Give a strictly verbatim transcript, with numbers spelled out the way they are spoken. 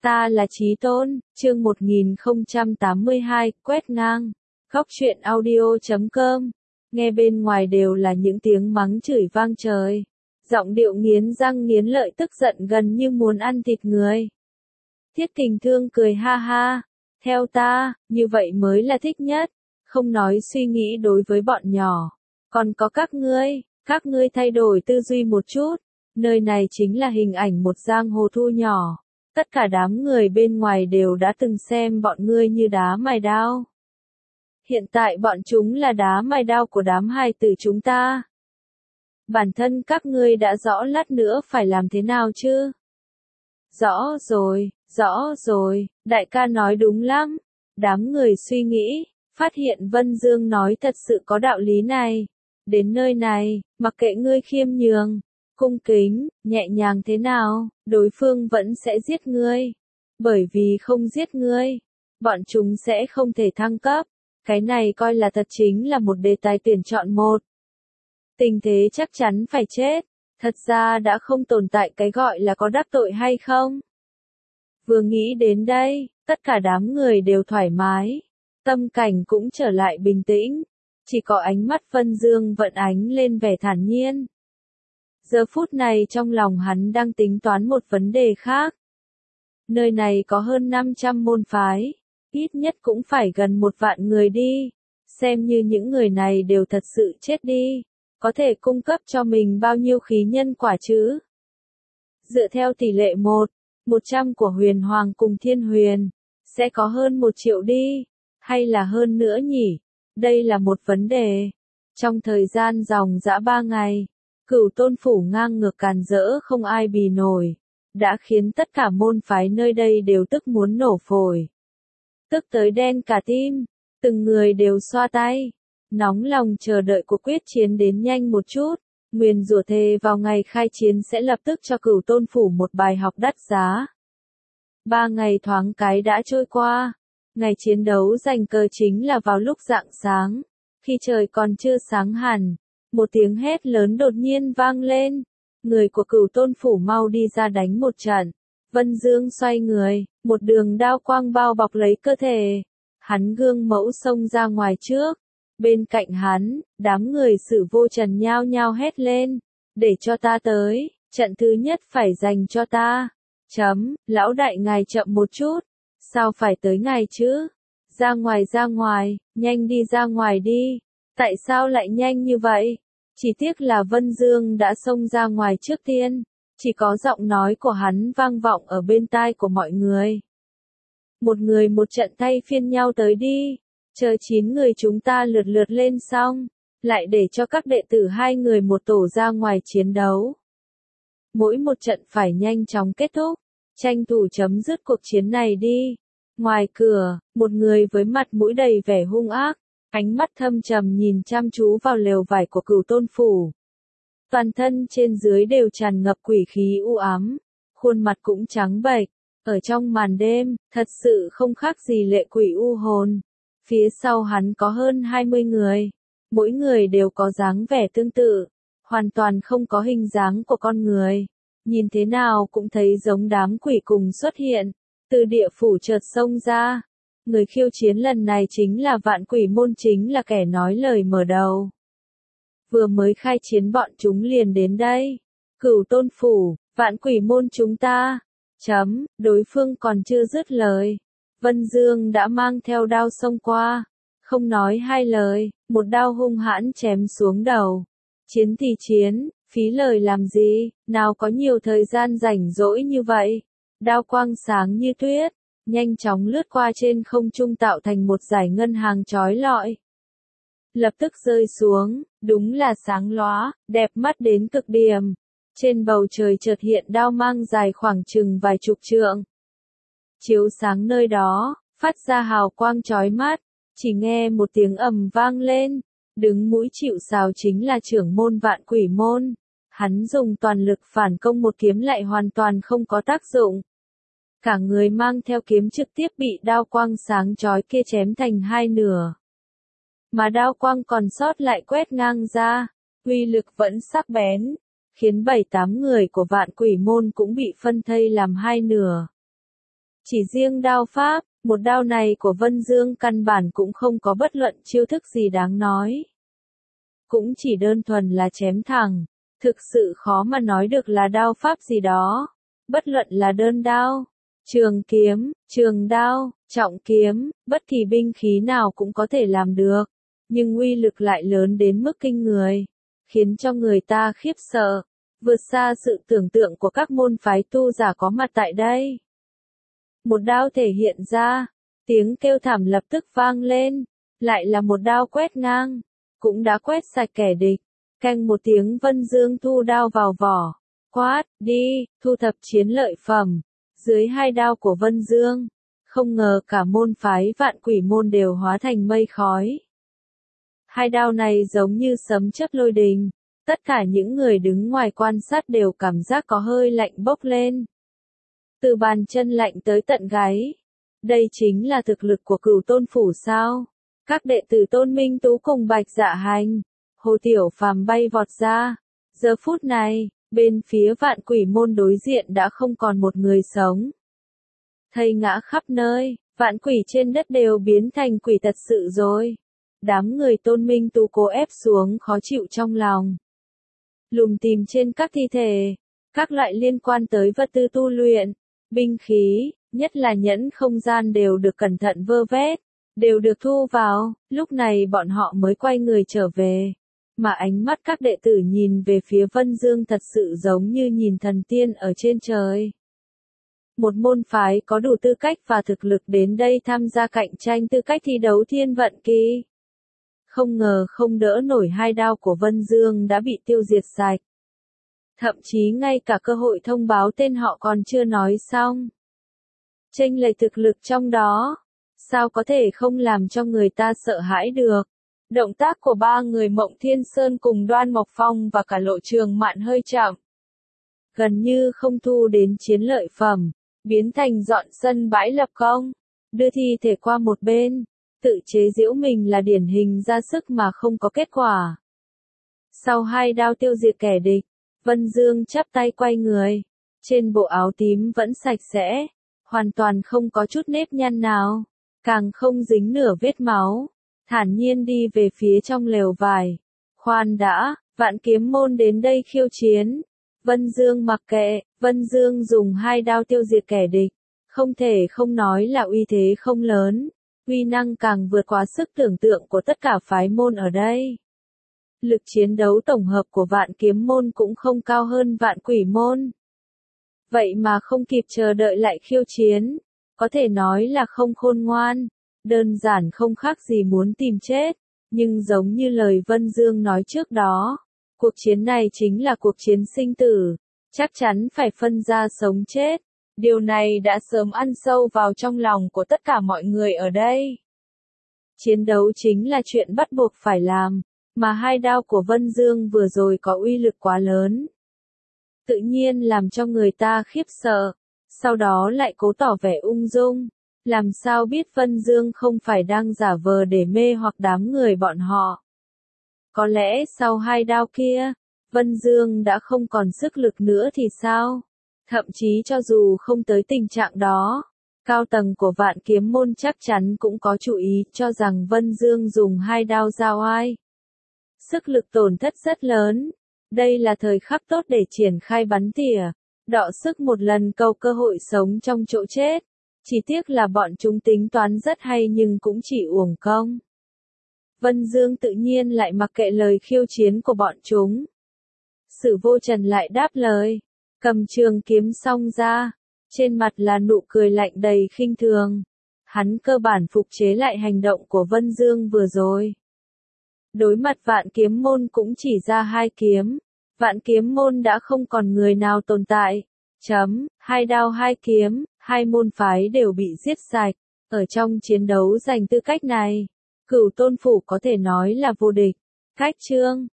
Ta là Chí Tôn, chương một nghìn không trăm tám mươi hai, quét ngang. Góc truyện audio chấm com. Nghe bên ngoài đều là những tiếng mắng chửi vang trời. Giọng điệu nghiến răng nghiến lợi tức giận gần như muốn ăn thịt người. Thiết Kình Thương cười ha ha. Theo ta, như vậy mới là thích nhất. Không nói suy nghĩ đối với bọn nhỏ. Còn có các ngươi, các ngươi thay đổi tư duy một chút. Nơi này chính là hình ảnh một giang hồ thu nhỏ. Tất cả đám người bên ngoài đều đã từng xem bọn ngươi như đá mài đao. Hiện tại bọn chúng là đá mài đao của đám hài tử chúng ta. Bản thân các ngươi đã rõ lát nữa phải làm thế nào chứ? Rõ rồi, rõ rồi, đại ca nói đúng lắm. Đám người suy nghĩ, phát hiện Vân Dương nói thật sự có đạo lý này. Đến nơi này, mặc kệ ngươi khiêm nhường, cung kính, nhẹ nhàng thế nào, đối phương vẫn sẽ giết ngươi. Bởi vì không giết ngươi, bọn chúng sẽ không thể thăng cấp. Cái này coi là thật chính là một đề tài tuyển chọn một. Tình thế chắc chắn phải chết. Thật ra đã không tồn tại cái gọi là có đắc tội hay không. Vừa nghĩ đến đây, tất cả đám người đều thoải mái. Tâm cảnh cũng trở lại bình tĩnh. Chỉ có ánh mắt Vân Dương vận ánh lên vẻ thản nhiên. Giờ phút này trong lòng hắn đang tính toán một vấn đề khác. Nơi này có hơn năm trăm môn phái, ít nhất cũng phải gần một vạn người đi. Xem như những người này đều thật sự chết đi, có thể cung cấp cho mình bao nhiêu khí nhân quả chứ? Dựa theo tỷ lệ một, một trăm của Huyền Hoàng cùng Thiên Huyền, sẽ có hơn một triệu đi, hay là hơn nữa nhỉ? Đây là một vấn đề. Trong thời gian dòng dã ba ngày, Cửu Tôn phủ ngang ngược càn rỡ không ai bì nổi, đã khiến tất cả môn phái nơi đây đều tức muốn nổ phổi. Tức tới đen cả tim, từng người đều xoa tay, nóng lòng chờ đợi cuộc quyết chiến đến nhanh một chút, nguyền rủa thề vào ngày khai chiến sẽ lập tức cho Cửu Tôn phủ một bài học đắt giá. Ba ngày thoáng cái đã trôi qua, ngày chiến đấu giành cờ chính là vào lúc rạng sáng, khi trời còn chưa sáng hẳn. Một tiếng hét lớn đột nhiên vang lên. Người của Cửu Tôn phủ mau đi ra đánh một trận. Vân Dương xoay người, một đường đao quang bao bọc lấy cơ thể. Hắn gương mẫu xông ra ngoài trước. Bên cạnh hắn, đám người Sử Vô Trần nhao nhao hét lên. Để cho ta tới, trận thứ nhất phải dành cho ta. Chấm, lão đại ngài chậm một chút. Sao phải tới ngài chứ? Ra ngoài ra ngoài, nhanh đi ra ngoài đi. Tại sao lại nhanh như vậy? Chỉ tiếc là Vân Dương đã xông ra ngoài trước tiên, chỉ có giọng nói của hắn vang vọng ở bên tai của mọi người. Một người một trận thay phiên nhau tới đi, chờ chín người chúng ta lượt lượt lên xong, lại để cho các đệ tử hai người một tổ ra ngoài chiến đấu. Mỗi một trận phải nhanh chóng kết thúc, tranh thủ chấm dứt cuộc chiến này đi. Ngoài cửa, một người với mặt mũi đầy vẻ hung ác, ánh mắt thâm trầm nhìn chăm chú vào lều vải của Cửu Tôn phủ. Toàn thân trên dưới đều tràn ngập quỷ khí u ám, khuôn mặt cũng trắng bệch, ở trong màn đêm, thật sự không khác gì lệ quỷ u hồn. Phía sau hắn có hơn hai mươi người, mỗi người đều có dáng vẻ tương tự, hoàn toàn không có hình dáng của con người. Nhìn thế nào cũng thấy giống đám quỷ cùng xuất hiện, từ địa phủ chợt xông ra. Người khiêu chiến lần này chính là Vạn Quỷ môn, chính là kẻ nói lời mở đầu. Vừa mới khai chiến bọn chúng liền đến đây. Cửu Tôn phủ, Vạn Quỷ môn chúng ta. Chấm, đối phương còn chưa dứt lời. Vân Dương đã mang theo đao xông qua. Không nói hai lời, một đao hung hãn chém xuống đầu. Chiến thì chiến, phí lời làm gì, nào có nhiều thời gian rảnh rỗi như vậy. Đao quang sáng như tuyết, nhanh chóng lướt qua trên không trung tạo thành một dải ngân hàng chói lọi. Lập tức rơi xuống, đúng là sáng lóa, đẹp mắt đến cực điểm. Trên bầu trời chợt hiện đao mang dài khoảng chừng vài chục trượng. Chiếu sáng nơi đó, phát ra hào quang chói mắt, chỉ nghe một tiếng ầm vang lên. Đứng mũi chịu sào chính là trưởng môn Vạn Quỷ môn. Hắn dùng toàn lực phản công một kiếm lại hoàn toàn không có tác dụng. Cả người mang theo kiếm trực tiếp bị đao quang sáng chói kia chém thành hai nửa. Mà đao quang còn sót lại quét ngang ra, uy lực vẫn sắc bén, khiến bảy tám người của Vạn Quỷ môn cũng bị phân thây làm hai nửa. Chỉ riêng đao pháp, một đao này của Vân Dương căn bản cũng không có bất luận chiêu thức gì đáng nói. Cũng chỉ đơn thuần là chém thẳng, thực sự khó mà nói được là đao pháp gì đó. Bất luận là đơn đao, trường kiếm, trường đao, trọng kiếm, bất kỳ binh khí nào cũng có thể làm được, nhưng uy lực lại lớn đến mức kinh người, khiến cho người ta khiếp sợ, vượt xa sự tưởng tượng của các môn phái tu giả có mặt tại đây. Một đao thể hiện ra, tiếng kêu thảm lập tức vang lên, lại là một đao quét ngang, cũng đã quét sạch kẻ địch. Canh một tiếng Vân Dương thu đao vào vỏ, quát, đi, thu thập chiến lợi phẩm. Dưới hai đao của Vân Dương, không ngờ cả môn phái Vạn Quỷ môn đều hóa thành mây khói. Hai đao này giống như sấm chớp lôi đình, tất cả những người đứng ngoài quan sát đều cảm giác có hơi lạnh bốc lên. Từ bàn chân lạnh tới tận gáy. Đây chính là thực lực của Cửu Tôn Phủ sao? Các đệ tử Tôn Minh Tú cùng Bạch Dạ Hành, Hồ Tiểu Phàm bay vọt ra. Giờ phút này, bên phía Vạn Quỷ môn đối diện đã không còn một người sống. Thây ngã khắp nơi, vạn quỷ trên đất đều biến thành quỷ thật sự rồi. Đám người Tôn Minh Tú cố ép xuống khó chịu trong lòng. Lùng tìm trên các thi thể, các loại liên quan tới vật tư tu luyện, binh khí, nhất là nhẫn không gian đều được cẩn thận vơ vét, đều được thu vào, lúc này bọn họ mới quay người trở về. Mà ánh mắt các đệ tử nhìn về phía Vân Dương thật sự giống như nhìn thần tiên ở trên trời. Một môn phái có đủ tư cách và thực lực đến đây tham gia cạnh tranh tư cách thi đấu thiên vận kỳ. Không ngờ không đỡ nổi hai đao của Vân Dương đã bị tiêu diệt sạch. Thậm chí ngay cả cơ hội thông báo tên họ còn chưa nói xong. Chênh lệch thực lực trong đó, sao có thể không làm cho người ta sợ hãi được. Động tác của ba người Mộng Thiên Sơn cùng Đoan Mộc Phong và cả Lộ Trường Mạn hơi chậm. Gần như không thu đến chiến lợi phẩm, biến thành dọn sân bãi lập công, đưa thi thể qua một bên, tự chế giễu mình là điển hình ra sức mà không có kết quả. Sau hai đao tiêu diệt kẻ địch, Vân Dương chắp tay quay người, trên bộ áo tím vẫn sạch sẽ, hoàn toàn không có chút nếp nhăn nào, càng không dính nửa vết máu. Thản nhiên đi về phía trong lều vải. Khoan đã, Vạn Kiếm môn đến đây khiêu chiến. Vân Dương mặc kệ, Vân Dương dùng hai đao tiêu diệt kẻ địch. Không thể không nói là uy thế không lớn. Uy năng càng vượt quá sức tưởng tượng của tất cả phái môn ở đây. Lực chiến đấu tổng hợp của Vạn Kiếm môn cũng không cao hơn Vạn Quỷ môn. Vậy mà không kịp chờ đợi lại khiêu chiến. Có thể nói là không khôn ngoan. Đơn giản không khác gì muốn tìm chết, nhưng giống như lời Vân Dương nói trước đó, cuộc chiến này chính là cuộc chiến sinh tử, chắc chắn phải phân ra sống chết. Điều này đã sớm ăn sâu vào trong lòng của tất cả mọi người ở đây. Chiến đấu chính là chuyện bắt buộc phải làm, mà hai đao của Vân Dương vừa rồi có uy lực quá lớn. Tự nhiên làm cho người ta khiếp sợ, sau đó lại cố tỏ vẻ ung dung. Làm sao biết Vân Dương không phải đang giả vờ để mê hoặc đám người bọn họ. Có lẽ sau hai đao kia, Vân Dương đã không còn sức lực nữa thì sao? Thậm chí cho dù không tới tình trạng đó, cao tầng của Vạn Kiếm môn chắc chắn cũng có chú ý cho rằng Vân Dương dùng hai đao giao oai. Sức lực tổn thất rất lớn. Đây là thời khắc tốt để triển khai bắn tỉa, đọ sức một lần cầu cơ hội sống trong chỗ chết. Chỉ tiếc là bọn chúng tính toán rất hay nhưng cũng chỉ uổng công. Vân Dương tự nhiên lại mặc kệ lời khiêu chiến của bọn chúng. Sử Vô Trần lại đáp lời, cầm trường kiếm xong ra, trên mặt là nụ cười lạnh đầy khinh thường. Hắn cơ bản phục chế lại hành động của Vân Dương vừa rồi. Đối mặt Vạn Kiếm môn cũng chỉ ra hai kiếm, Vạn Kiếm môn đã không còn người nào tồn tại. Chấm, hai đao hai kiếm, hai môn phái đều bị giết sạch. Ở trong chiến đấu giành tư cách này, Cửu Tôn Phủ có thể nói là vô địch. Cách chương